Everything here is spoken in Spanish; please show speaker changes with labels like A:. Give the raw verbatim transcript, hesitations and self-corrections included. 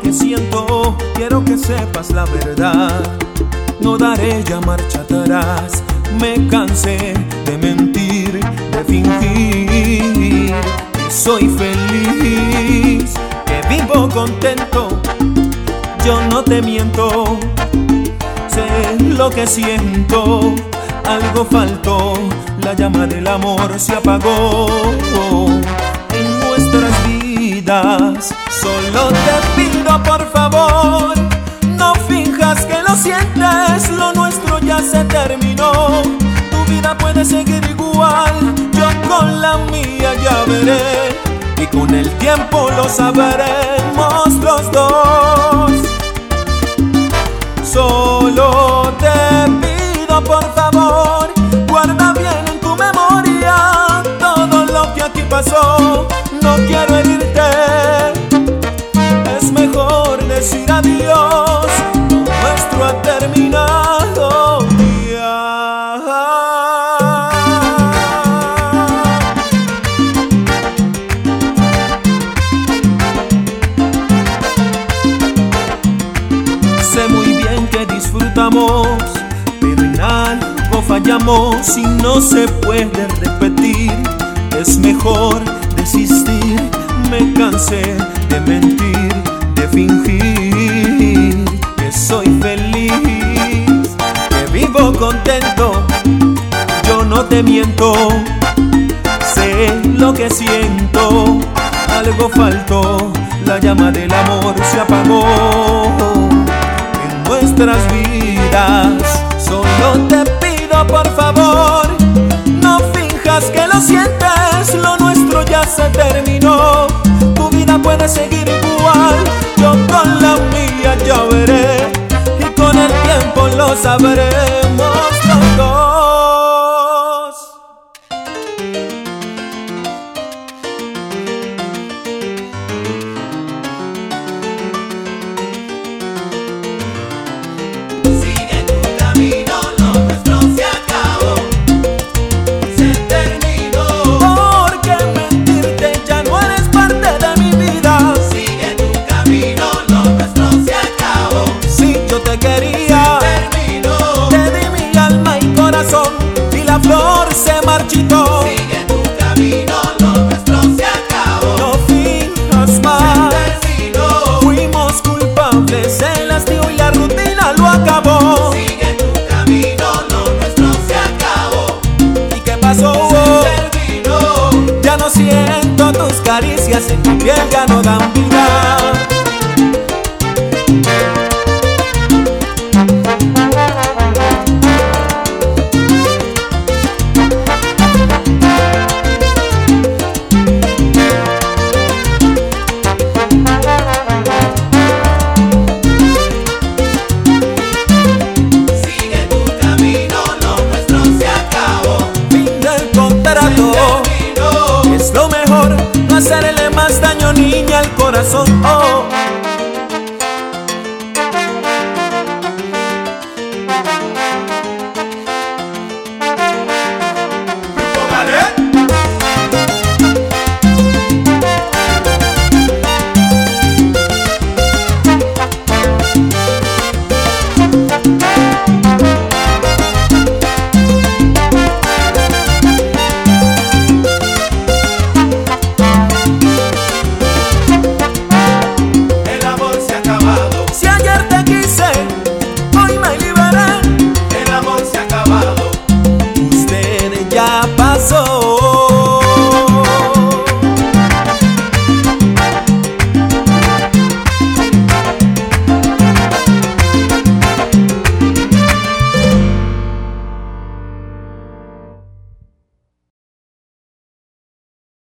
A: que siento, quiero que sepas la verdad. No daré ya marcha atrás, me cansé de mentir, de fingir que soy feliz, que vivo contento. Yo no te miento, sé lo que siento. Algo faltó, la llama del amor se apagó en nuestras vidas. Solo te pido por favor, no finjas que lo sientes, lo nuestro ya se terminó. Tu vida puede seguir igual, yo con la mía ya veré, y con el tiempo lo sabremos los dos. Solo te pido por favor, guarda bien en tu memoria todo lo que aquí pasó. No quiero herirte, es mejor decir adiós, lo nuestro ha terminado ya. Sé muy bien que disfrutamos, pero en algo fallamos y no se puede repetir. Es mejor desistir, me cansé de mentir, de fingir que soy feliz, que vivo contento. Yo no te miento, sé lo que siento. Algo faltó, la llama del amor se apagó en nuestras vidas. Solo te pido por favor, no finjas que lo sientes, lo nuestro ya se terminó. Tu vida puede seguir igual, yo con la mía ya veré, y con el tiempo lo sabremos los dos. Y la flor se marchitó.
B: Sigue tu camino, lo nuestro se acabó.
A: No finjas más,
B: se terminó.
A: Fuimos culpables, el hastío y la rutina lo acabó.
B: Sigue tu camino, lo nuestro se acabó.
A: ¿Y qué pasó?
B: Se terminó.
A: Ya no siento tus caricias, en mi piel ya no dan vida.